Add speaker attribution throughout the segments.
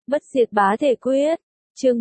Speaker 1: Bất diệt bá thể quyết, chương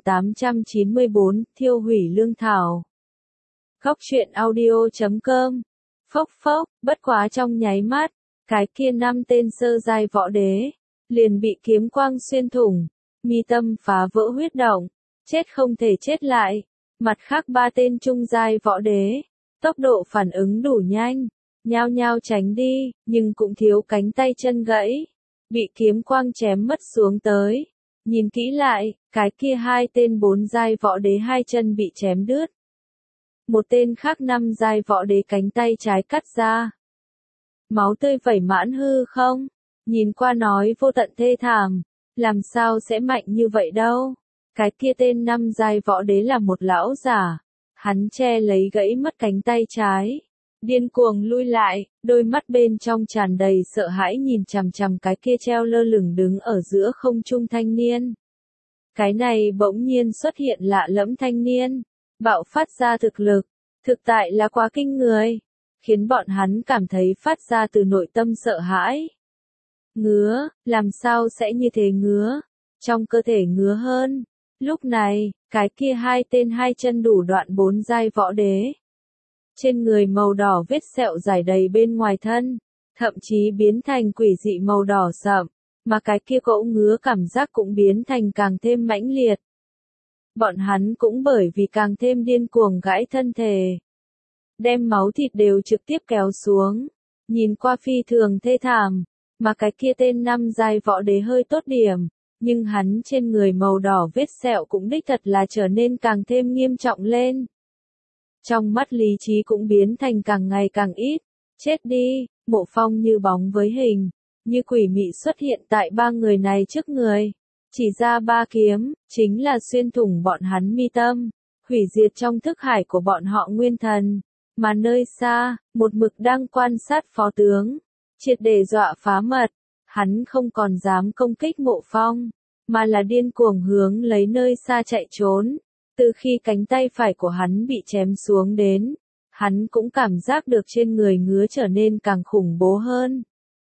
Speaker 1: 1894, thiêu hủy lương thảo. Góc truyện audio.com. Phốc phốc, bất quá trong nháy mắt, cái kia 5 tên sơ giai võ đế, liền bị kiếm quang xuyên thủng, mi tâm phá vỡ huyết động, chết không thể chết lại. Mặt khác 3 tên trung giai võ đế, tốc độ phản ứng đủ nhanh, nhao nhao tránh đi, nhưng cũng thiếu cánh tay chân gãy, bị kiếm quang chém mất xuống tới. Nhìn kỹ lại, cái kia 2 tên 4 giai võ đế 2 chân bị chém đứt. Một tên khác 5 giai võ đế cánh tay trái cắt ra. Máu tươi vẩy mãn hư không? Nhìn qua nói vô tận thê thảm, làm sao sẽ mạnh như vậy đâu? Cái kia tên 5 giai võ đế là một lão giả, hắn che lấy gãy mất cánh tay trái, điên cuồng lui lại, đôi mắt bên trong tràn đầy sợ hãi nhìn chằm chằm cái kia treo lơ lửng đứng ở giữa không trung thanh niên. Cái này bỗng nhiên xuất hiện lạ lẫm thanh niên, bạo phát ra thực lực, thực tại là quá kinh người, khiến bọn hắn cảm thấy phát ra từ nội tâm sợ hãi. Ngứa, làm sao sẽ như thế ngứa? Trong cơ thể ngứa hơn. Lúc này, cái kia 2 tên 2 chân đủ đoạn 4 giai võ đế. Trên người màu đỏ vết sẹo dài đầy bên ngoài thân, thậm chí biến thành quỷ dị màu đỏ sậm, mà cái kia cỗ ngứa cảm giác cũng biến thành càng thêm mãnh liệt. Bọn hắn cũng bởi vì càng thêm điên cuồng gãi thân thể, đem máu thịt đều trực tiếp kéo xuống, nhìn qua phi thường thê thảm, mà cái kia tên 5 giai võ đế hơi tốt điểm, nhưng hắn trên người màu đỏ vết sẹo cũng đích thật là trở nên càng thêm nghiêm trọng lên. Trong mắt lý trí cũng biến thành càng ngày càng ít. Chết đi, Mộ Phong như bóng với hình, như quỷ mị xuất hiện tại 3 người này trước người. Chỉ ra 3 kiếm, chính là xuyên thủng bọn hắn mi tâm, hủy diệt trong thức hải của bọn họ nguyên thần. Mà nơi xa, một mực đang quan sát phó tướng, triệt để dọa phá mật. Hắn không còn dám công kích Mộ Phong, mà là điên cuồng hướng lấy nơi xa chạy trốn. Từ khi cánh tay phải của hắn bị chém xuống đến, hắn cũng cảm giác được trên người ngứa trở nên càng khủng bố hơn.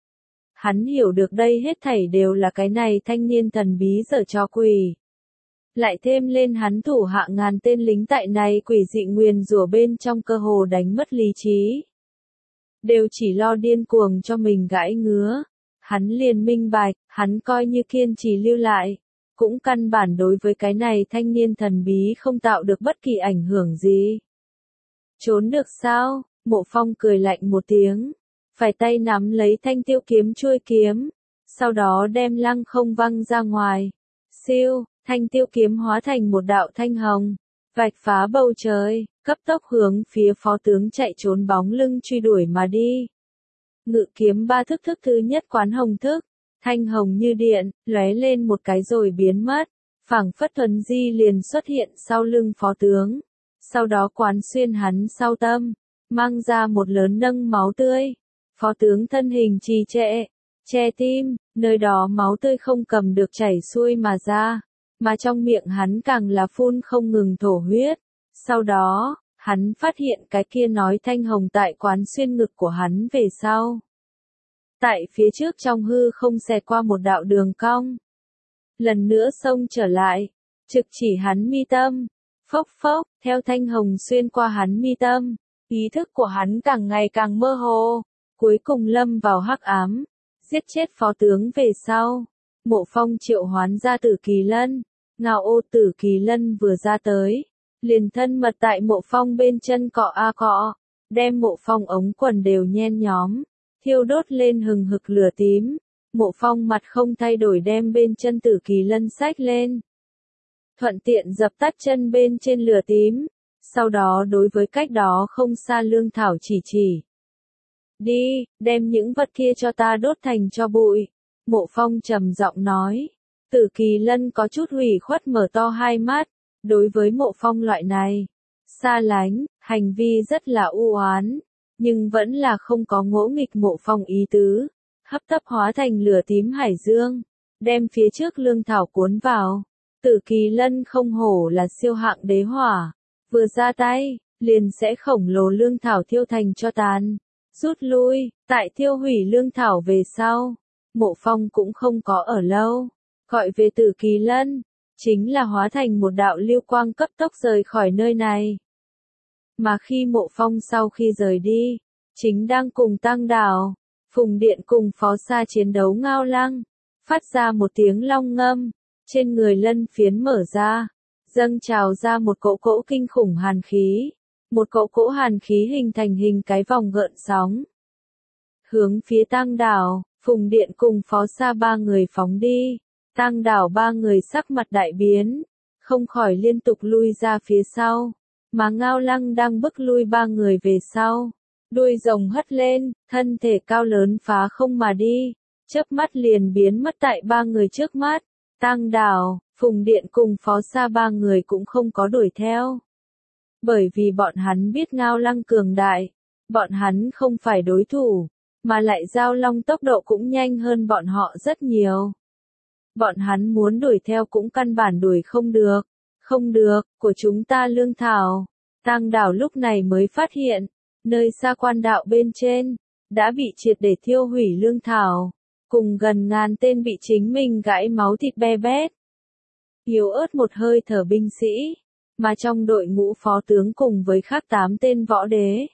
Speaker 1: Hắn hiểu được đây hết thảy đều là cái này thanh niên thần bí giở trò quỷ. Lại thêm lên hắn thủ hạ ngàn tên lính tại này quỷ dị nguyền rủa bên trong cơ hồ đánh mất lý trí. Đều chỉ lo điên cuồng cho mình gãi ngứa. Hắn liền minh bạch, hắn coi như kiên trì lưu lại, cũng căn bản đối với cái này thanh niên thần bí không tạo được bất kỳ ảnh hưởng gì. Trốn được sao? Mộ Phong cười lạnh một tiếng, phải tay nắm lấy thanh tiêu kiếm chuôi kiếm, sau đó đem lăng không văng ra ngoài. Siêu, thanh tiêu kiếm hóa thành một đạo thanh hồng, vạch phá bầu trời, cấp tốc hướng phía phó tướng chạy trốn bóng lưng truy đuổi mà đi. Ngự kiếm 3 thức thứ nhất quán hồng thức, thanh hồng như điện, lóe lên một cái rồi biến mất, phảng phất thuần di liền xuất hiện sau lưng phó tướng, sau đó quán xuyên hắn sau tâm, mang ra một lớn nâng máu tươi. Phó tướng thân hình trì trệ, che tim, nơi đó máu tươi không cầm được chảy xuôi mà ra, mà trong miệng hắn càng là phun không ngừng thổ huyết. Sau đó, hắn phát hiện cái kia nói thanh hồng tại quán xuyên ngực của hắn về sau. Tại phía trước trong hư không xẹt qua một đạo đường cong. Lần nữa xông trở lại, trực chỉ hắn mi tâm. Phốc phốc, theo thanh hồng xuyên qua hắn mi tâm, ý thức của hắn càng ngày càng mơ hồ, cuối cùng lâm vào hắc ám, giết chết phó tướng về sau. Mộ Phong triệu hoán ra Tử Kỳ Lân, ngao ô Tử Kỳ Lân vừa ra tới, liền thân mật tại Mộ Phong bên chân cọ a cọ, đem Mộ Phong ống quần đều nhen nhóm, thiêu đốt lên hừng hực lửa tím. Mộ Phong mặt không thay đổi đem bên chân Tử Kỳ Lân xách lên, thuận tiện dập tắt chân bên trên lửa tím, sau đó đối với cách đó không xa lương thảo chỉ. Đi, đem những vật kia cho ta đốt thành tro bụi. Mộ Phong trầm giọng nói. Tử Kỳ Lân có chút hủy khuất mở to hai mắt, đối với Mộ Phong loại này, xa lánh, hành vi rất là u oán, nhưng vẫn là không có ngỗ nghịch Mộ Phong ý tứ, hấp tấp hóa thành lửa tím hải dương, đem phía trước lương thảo cuốn vào. Tử Kỳ Lân không hổ là siêu hạng đế hỏa, vừa ra tay, liền sẽ khổng lồ lương thảo thiêu thành cho tàn. Rút lui, tại thiêu hủy lương thảo về sau, Mộ Phong cũng không có ở lâu, gọi về Tử Kỳ Lân, chính là hóa thành một đạo lưu quang cấp tốc rời khỏi nơi này. Mà khi Mộ Phong sau khi rời đi, chính đang cùng Tăng Đảo, Phùng Điện cùng Phó Sa chiến đấu Ngao Lăng, phát ra một tiếng long ngâm, trên người lân phiến mở ra, dâng trào ra một cỗ cỗ kinh khủng hàn khí, một cỗ cỗ hàn khí hình thành hình cái vòng gợn sóng. Hướng phía Tăng Đảo, Phùng Điện cùng Phó Sa ba người phóng đi, Tăng Đảo ba người sắc mặt đại biến, không khỏi liên tục lui ra phía sau, mà Ngao Lăng đang bức lui ba người về sau. Đuôi rồng hất lên, thân thể cao lớn phá không mà đi, chớp mắt liền biến mất tại ba người trước mắt. Tăng Đảo, Phùng Điện cùng Phó Sa ba người cũng không có đuổi theo. Bởi vì bọn hắn biết Ngao Lăng cường đại, bọn hắn không phải đối thủ, mà lại giao long tốc độ cũng nhanh hơn bọn họ rất nhiều. Bọn hắn muốn đuổi theo cũng căn bản đuổi không được. Không được, của chúng ta lương thảo. Tăng Đảo lúc này mới phát hiện, nơi xa quan đạo bên trên, đã bị triệt để thiêu hủy lương thảo, cùng gần ngàn tên bị chính mình gãi máu thịt be bét. Yếu ớt một hơi thở binh sĩ, mà trong đội ngũ phó tướng cùng với khác 8 tên võ đế,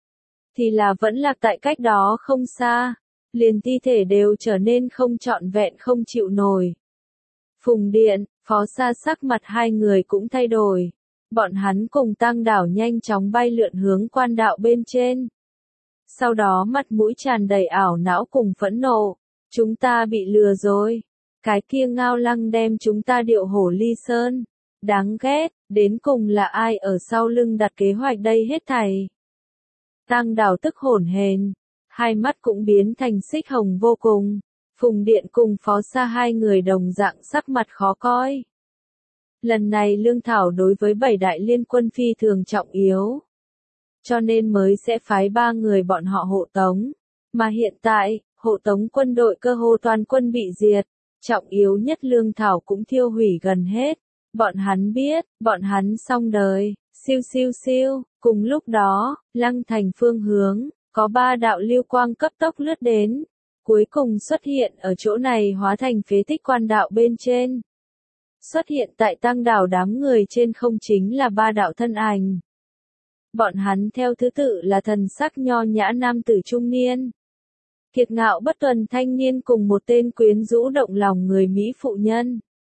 Speaker 1: thì là vẫn lạc tại cách đó không xa, liền thi thể đều trở nên không trọn vẹn không chịu nổi. Phùng Điện, Phó Sa sắc mặt hai người cũng thay đổi. Bọn hắn cùng Tăng Đảo nhanh chóng bay lượn hướng quan đạo bên trên. Sau đó mặt mũi tràn đầy ảo não cùng phẫn nộ. Chúng ta bị lừa rồi. Cái kia Ngao Lăng đem chúng ta điệu hổ ly sơn. Đáng ghét, đến cùng là ai ở sau lưng đặt kế hoạch đây hết thảy. Tăng Đảo tức hổn hển, hai mắt cũng biến thành xích hồng vô cùng. Phùng Điện cùng Phó Sa hai người đồng dạng sắc mặt khó coi. Lần này lương thảo đối với 7 đại liên quân phi thường trọng yếu, cho nên mới sẽ phái 3 người bọn họ hộ tống. Mà hiện tại, hộ tống quân đội cơ hồ toàn quân bị diệt, trọng yếu nhất lương thảo cũng thiêu hủy gần hết. Bọn hắn biết, bọn hắn xong đời, siêu siêu siêu. Cùng lúc đó, Lăng Thành phương hướng, có 3 đạo lưu quang cấp tốc lướt đến, cuối cùng xuất hiện ở chỗ này hóa thành phế tích quan đạo bên trên. Xuất hiện tại Tăng Đảo đám người trên không chính là 3 đạo thân ảnh. Bọn hắn theo thứ tự là thần sắc nho nhã nam tử trung niên, kiệt ngạo bất tuần thanh niên cùng một tên quyến rũ động lòng người Mỹ phụ nhân.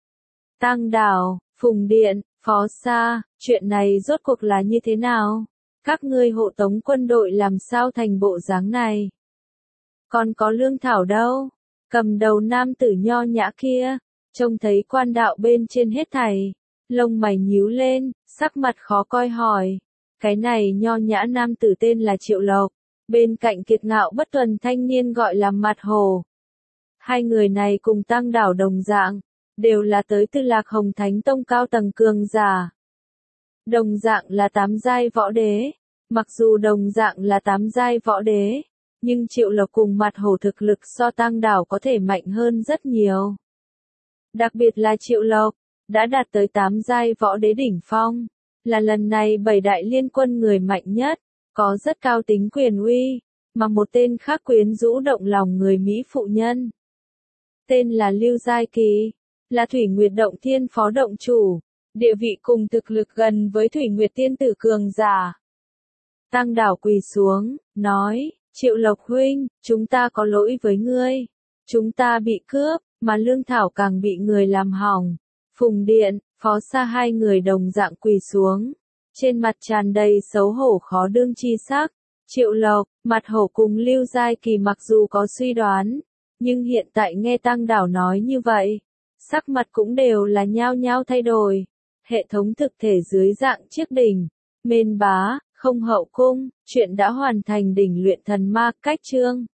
Speaker 1: Tăng Đảo, Phùng Điện, Phó Sa, chuyện này rốt cuộc là như thế nào? Các ngươi hộ tống quân đội làm sao thành bộ dáng này? Còn có lương thảo đâu? Cầm đầu nam tử nho nhã kia, trông thấy quan đạo bên trên hết thảy, lông mày nhíu lên, sắc mặt khó coi hỏi. Cái này nho nhã nam tử tên là Triệu Lộc, bên cạnh kiệt ngạo bất tuần thanh niên gọi là Mặt Hồ. Hai người này cùng Tăng Đảo đồng dạng, đều là tới từ Lạc Hồng Thánh Tông cao tầng cường giả. Đồng dạng là 8 giai võ đế, mặc dù đồng dạng là 8 giai võ đế, nhưng Triệu Lộc cùng Mặt Hồ thực lực so Tăng Đảo có thể mạnh hơn rất nhiều. Đặc biệt là Triệu Lộc, đã đạt tới 8 giai võ đế đỉnh phong, là lần này 7 đại liên quân người mạnh nhất, có rất cao tính quyền uy, mà một tên khác quyến rũ động lòng người Mỹ phụ nhân. Tên là Lưu Giai Kỳ, là Thủy Nguyệt Động Thiên phó động chủ, địa vị cùng thực lực gần với Thủy Nguyệt Tiên tử cường giả. Tăng Đảo quỳ xuống, nói, Triệu Lộc huynh, chúng ta có lỗi với ngươi, chúng ta bị cướp, mà lương thảo càng bị người làm hỏng. Phùng Điện, Phó Sa hai người đồng dạng quỳ xuống, trên mặt tràn đầy xấu hổ khó đương chi sắc. Triệu Lộc, Mặt Hổ cùng Lưu Giai Kỳ mặc dù có suy đoán, nhưng hiện tại nghe Tăng Đảo nói như vậy, sắc mặt cũng đều là nhao nhao thay đổi. Hệ thống thực thể dưới dạng chiếc đỉnh, mên bá, không hậu cung, chuyện đã hoàn thành đỉnh luyện thần ma cách chương.